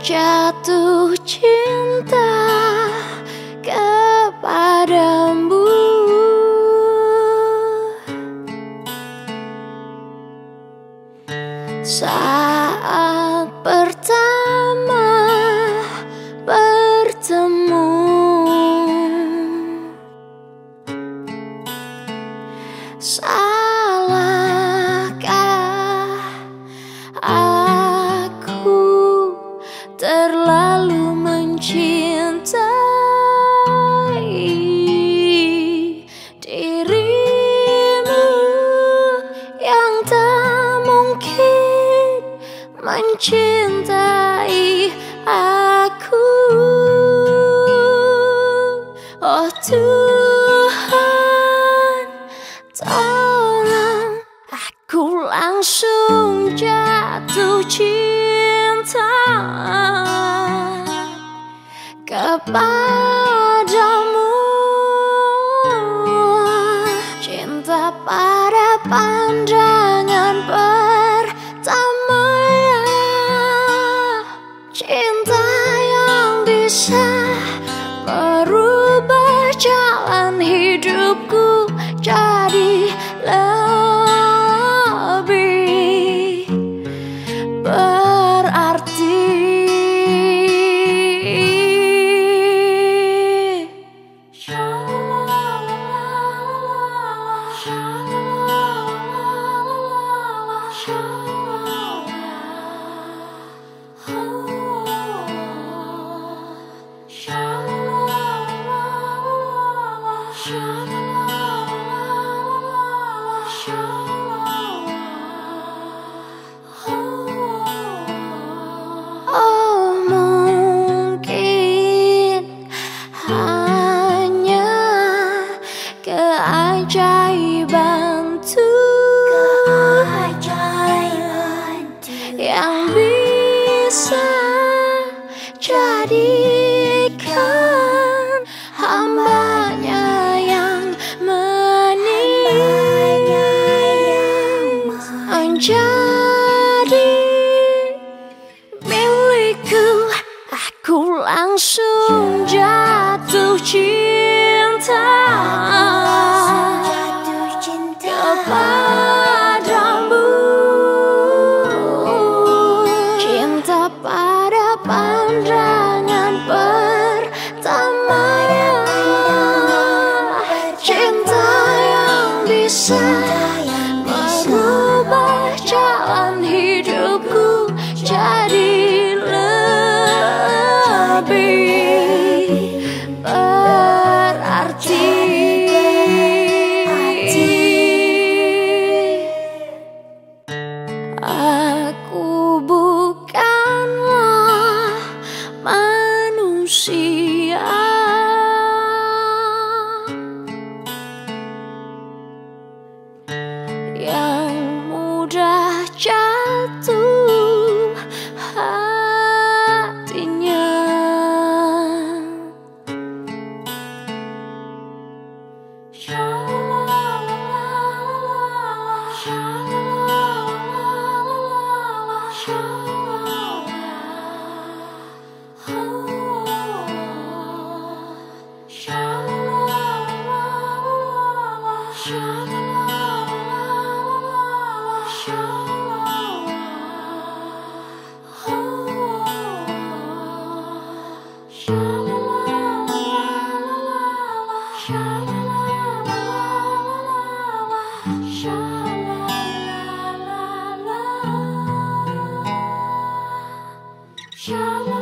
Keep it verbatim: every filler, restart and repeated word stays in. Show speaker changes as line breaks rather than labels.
jatuh cinta kepadamu. Saat pertama bertemu, salahkah aku terlalu mencintai dirimu yang tak mungkin mencintai aku. Oh Tuhan, tolong aku langsung jatuh cinta kepadamu. Cinta pada pandangan pertama, cinta yang bisa merubah jalan hidupku jadi lebih berarti. Oh, mungkin hanya keajaiban Tuhan yang bisa jadikan hambanya yang menangis menjadi milikku. Aku langsung jatuh cinta kepadamu. Cinta pada pandangan pertama, cinta yang bisa merubah jalan hidupku jadi lebih berarti. Aku bukanlah manusia yang mudah jatuh hatinya. Shalom.